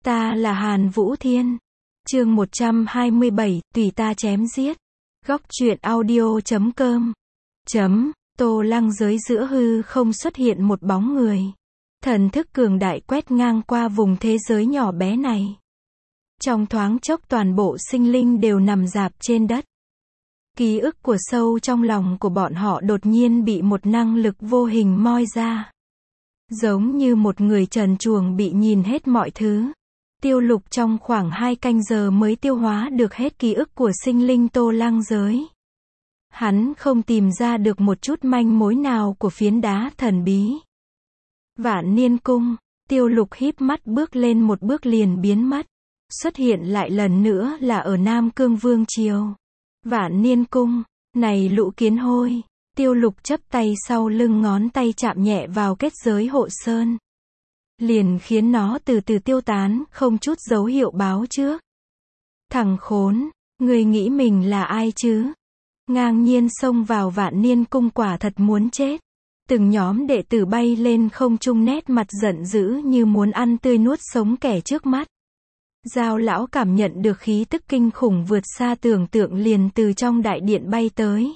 Ta là Hàn Vũ Thiên. Chương 127, tùy ta chém giết. Góc truyện audio.com. Tô Lăng giới giữa hư không xuất hiện một bóng người. Thần thức cường đại quét ngang qua vùng thế giới nhỏ bé này. Trong thoáng chốc toàn bộ sinh linh đều nằm rạp trên đất. Ký ức của sâu trong lòng của bọn họ đột nhiên bị một năng lực vô hình moi ra. Giống như một người trần truồng bị nhìn hết mọi thứ. Tiêu Lục trong khoảng 2 canh giờ mới tiêu hóa được hết ký ức của sinh linh Tô Lăng giới. Hắn không tìm ra được một chút manh mối nào của phiến đá thần bí. Vạn Niên Cung, Tiêu Lục híp mắt bước lên một bước liền biến mất. Xuất hiện lại lần nữa là ở Nam Cương Vương Triều. Vạn Niên Cung, này lũ kiến hôi. Tiêu Lục chắp tay sau lưng, ngón tay chạm nhẹ vào kết giới hộ sơn. Liền khiến nó từ từ tiêu tán, không chút dấu hiệu báo trước. Thằng khốn, người nghĩ mình là ai chứ? Ngang nhiên xông vào Vạn Niên Cung, quả thật muốn chết. Từng nhóm đệ tử bay lên không trung, nét mặt giận dữ như muốn ăn tươi nuốt sống kẻ trước mắt. Giao lão cảm nhận được khí tức kinh khủng vượt xa tưởng tượng, liền từ trong đại điện bay tới.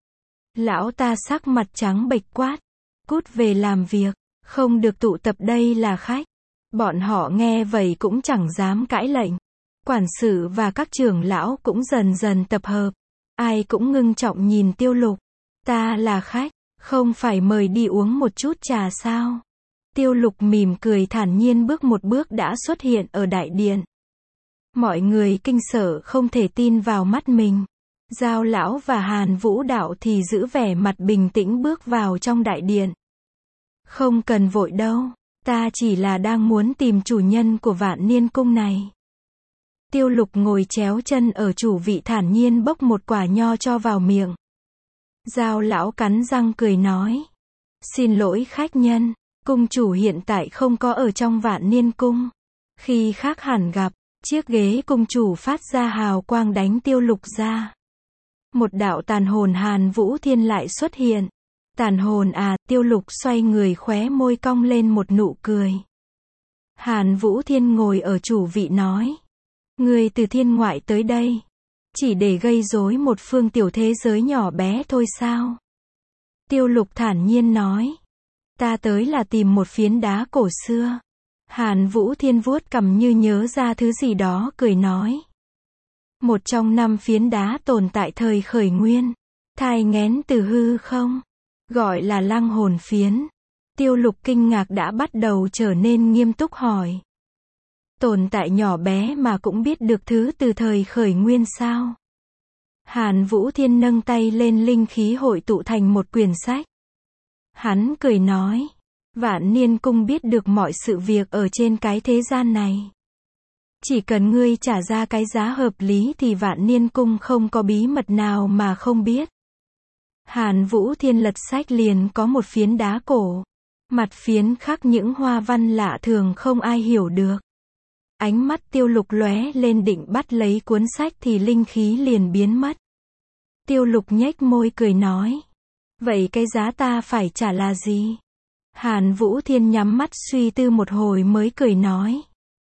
Lão ta sắc mặt trắng bệch quát, cút về làm việc, không được tụ tập đây là khách. Bọn họ nghe vậy cũng chẳng dám cãi lệnh. Quản sự và các trưởng lão cũng dần dần tập hợp. Ai cũng ngưng trọng nhìn Tiêu Lục. Ta là khách, không phải mời đi uống một chút trà sao? Tiêu Lục mỉm cười thản nhiên bước một bước đã xuất hiện ở đại điện. Mọi người kinh sợ không thể tin vào mắt mình. Giao lão và Hàn Vũ đạo thì giữ vẻ mặt bình tĩnh bước vào trong đại điện. Không cần vội đâu, ta chỉ là đang muốn tìm chủ nhân của Vạn Niên Cung này. Tiêu Lục ngồi chéo chân ở chủ vị thản nhiên bốc một quả nho cho vào miệng. Giao lão cắn răng cười nói. Xin lỗi khách nhân, cung chủ hiện tại không có ở trong Vạn Niên Cung. Khi khác hẳn gặp, chiếc ghế cung chủ phát ra hào quang đánh Tiêu Lục ra. Một đạo tàn hồn Hàn Vũ Thiên lại xuất hiện. Tàn hồn à? Tiêu Lục xoay người, khóe môi cong lên một nụ cười. Hàn Vũ Thiên ngồi ở chủ vị nói. Người từ thiên ngoại tới đây, chỉ để gây rối một phương tiểu thế giới nhỏ bé thôi sao? Tiêu Lục thản nhiên nói. Ta tới là tìm một phiến đá cổ xưa. Hàn Vũ Thiên vuốt cằm như nhớ ra thứ gì đó, cười nói. Một trong 5 phiến đá tồn tại thời khởi nguyên, thai nghén từ hư không, gọi là Lăng Hồn Phiến. Tiêu Lục kinh ngạc đã bắt đầu trở nên nghiêm túc hỏi. Tồn tại nhỏ bé mà cũng biết được thứ từ thời khởi nguyên sao? Hàn Vũ Thiên nâng tay lên, linh khí hội tụ thành một quyển sách. Hắn cười nói. Vạn Niên Cung biết được mọi sự việc ở trên cái thế gian này. Chỉ cần ngươi trả ra cái giá hợp lý thì Vạn Niên Cung không có bí mật nào mà không biết. Hàn Vũ Thiên lật sách, liền có một phiến đá cổ. Mặt phiến khắc những hoa văn lạ thường không ai hiểu được. Ánh mắt Tiêu Lục lóe lên, định bắt lấy cuốn sách thì linh khí liền biến mất. Tiêu Lục nhếch môi cười nói. Vậy cái giá ta phải trả là gì? Hàn Vũ Thiên nhắm mắt suy tư một hồi mới cười nói.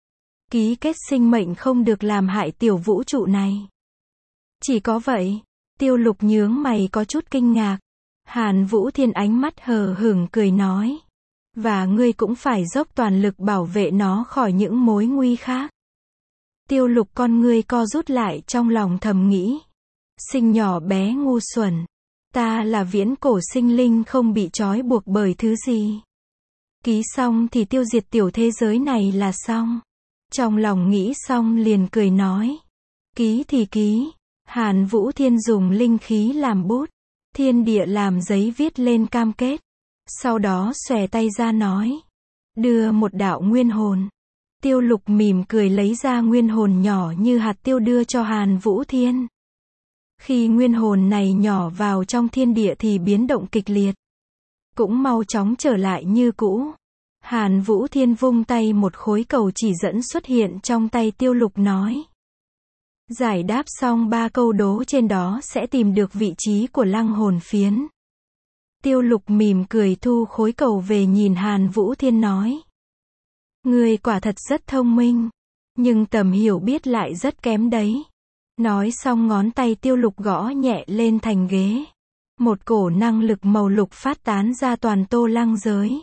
Ký kết sinh mệnh không được làm hại tiểu vũ trụ này. Chỉ có vậy? Tiêu Lục nhướng mày có chút kinh ngạc. Hàn Vũ Thiên ánh mắt hờ hững cười nói. Và ngươi cũng phải dốc toàn lực bảo vệ nó khỏi những mối nguy khác. Tiêu Lục con ngươi co rút lại, trong lòng thầm nghĩ. Sinh nhỏ bé ngu xuẩn. Ta là viễn cổ sinh linh không bị trói buộc bởi thứ gì. Ký xong thì tiêu diệt tiểu thế giới này là xong. Trong lòng nghĩ xong liền cười nói. Ký thì ký. Hàn Vũ Thiên dùng linh khí làm bút, thiên địa làm giấy viết lên cam kết. Sau đó xòe tay ra nói. Đưa một đạo nguyên hồn. Tiêu Lục mỉm cười lấy ra nguyên hồn nhỏ như hạt tiêu đưa cho Hàn Vũ Thiên. Khi nguyên hồn này nhỏ vào trong thiên địa thì biến động kịch liệt. Cũng mau chóng trở lại như cũ. Hàn Vũ Thiên vung tay, một khối cầu chỉ dẫn xuất hiện trong tay Tiêu Lục nói. Giải đáp xong 3 câu đố trên đó sẽ tìm được vị trí của Lăng Hồn Phiến. Tiêu Lục mỉm cười thu khối cầu về, nhìn Hàn Vũ Thiên nói. Ngươi quả thật rất thông minh. Nhưng tầm hiểu biết lại rất kém đấy. Nói xong ngón tay Tiêu Lục gõ nhẹ lên thành ghế. Một cổ năng lực màu lục phát tán ra toàn Tô Lăng giới.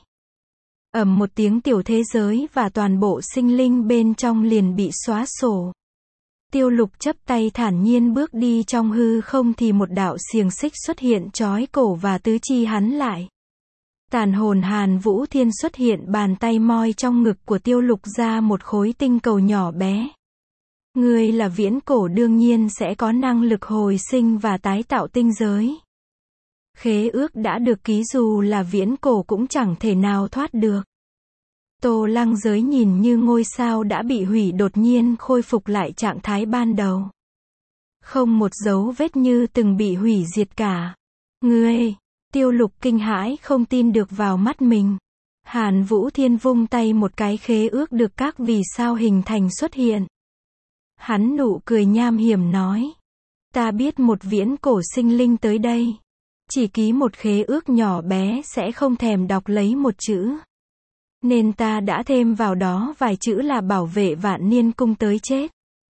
Ầm một tiếng, tiểu thế giới và toàn bộ sinh linh bên trong liền bị xóa sổ. Tiêu Lục chắp tay thản nhiên bước đi trong hư không thì một đạo xiềng xích xuất hiện trói cổ và tứ chi hắn lại. Tàn hồn Hàn Vũ Thiên xuất hiện, bàn tay moi trong ngực của Tiêu Lục ra một khối tinh cầu nhỏ bé. Ngươi là viễn cổ, đương nhiên sẽ có năng lực hồi sinh và tái tạo tinh giới. Khế ước đã được ký, dù là viễn cổ cũng chẳng thể nào thoát được. Tô Lăng giới nhìn như ngôi sao đã bị hủy đột nhiên khôi phục lại trạng thái ban đầu. Không một dấu vết, như từng bị hủy diệt cả. Ngươi! Tiêu Lục kinh hãi không tin được vào mắt mình. Hàn Vũ Thiên vung tay một cái, khế ước được các vì sao hình thành xuất hiện. Hắn nụ cười nham hiểm nói. Ta biết một viễn cổ sinh linh tới đây. Chỉ ký một khế ước nhỏ bé sẽ không thèm đọc lấy một chữ. Nên ta đã thêm vào đó vài chữ là bảo vệ Vạn Niên Cung tới chết.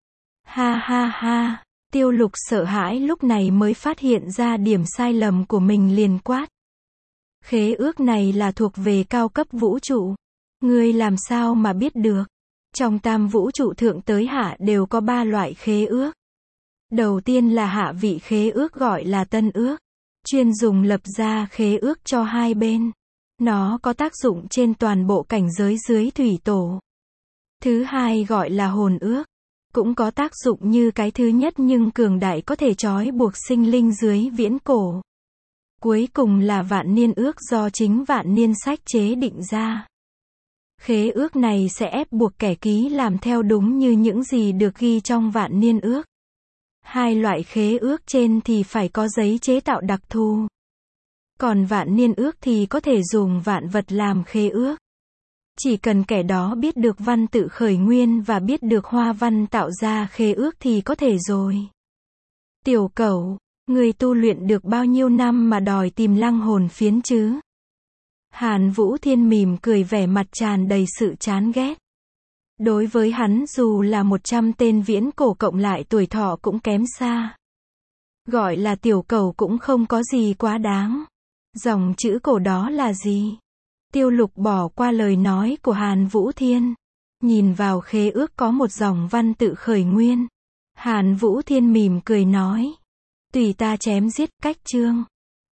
Ha ha ha, Tiêu Lục sợ hãi lúc này mới phát hiện ra điểm sai lầm của mình, liền quát. Khế ước này là thuộc về cao cấp vũ trụ. Ngươi làm sao mà biết được? Trong tam vũ trụ thượng tới hạ đều có 3 loại khế ước. Đầu tiên là hạ vị khế ước, gọi là tân ước. Chuyên dùng lập ra khế ước cho hai bên. Nó có tác dụng trên toàn bộ cảnh giới dưới thủy tổ. Thứ hai gọi là hồn ước. Cũng có tác dụng như cái thứ nhất nhưng cường đại, có thể trói buộc sinh linh dưới viễn cổ. Cuối cùng là vạn niên ước, do chính vạn niên sách chế định ra. Khế ước này sẽ ép buộc kẻ ký làm theo đúng như những gì được ghi trong vạn niên ước. Hai loại khế ước trên thì phải có giấy chế tạo đặc thù. Còn vạn niên ước thì có thể dùng vạn vật làm khế ước. Chỉ cần kẻ đó biết được văn tự khởi nguyên và biết được hoa văn tạo ra khế ước thì có thể rồi. Tiểu Cẩu, người tu luyện được bao nhiêu năm mà đòi tìm lăng hồn phiến chứ? Hàn Vũ Thiên mỉm cười, vẻ mặt tràn đầy sự chán ghét. Đối với hắn, dù là 100 tên viễn cổ cộng lại tuổi thọ cũng kém xa. Gọi là tiểu cẩu cũng không có gì quá đáng. Dòng chữ cổ đó là gì? Tiêu Lục bỏ qua lời nói của Hàn Vũ Thiên. Nhìn vào khế ước có một dòng văn tự khởi nguyên. Hàn Vũ Thiên mỉm cười nói. Tùy ta chém giết, cách chương.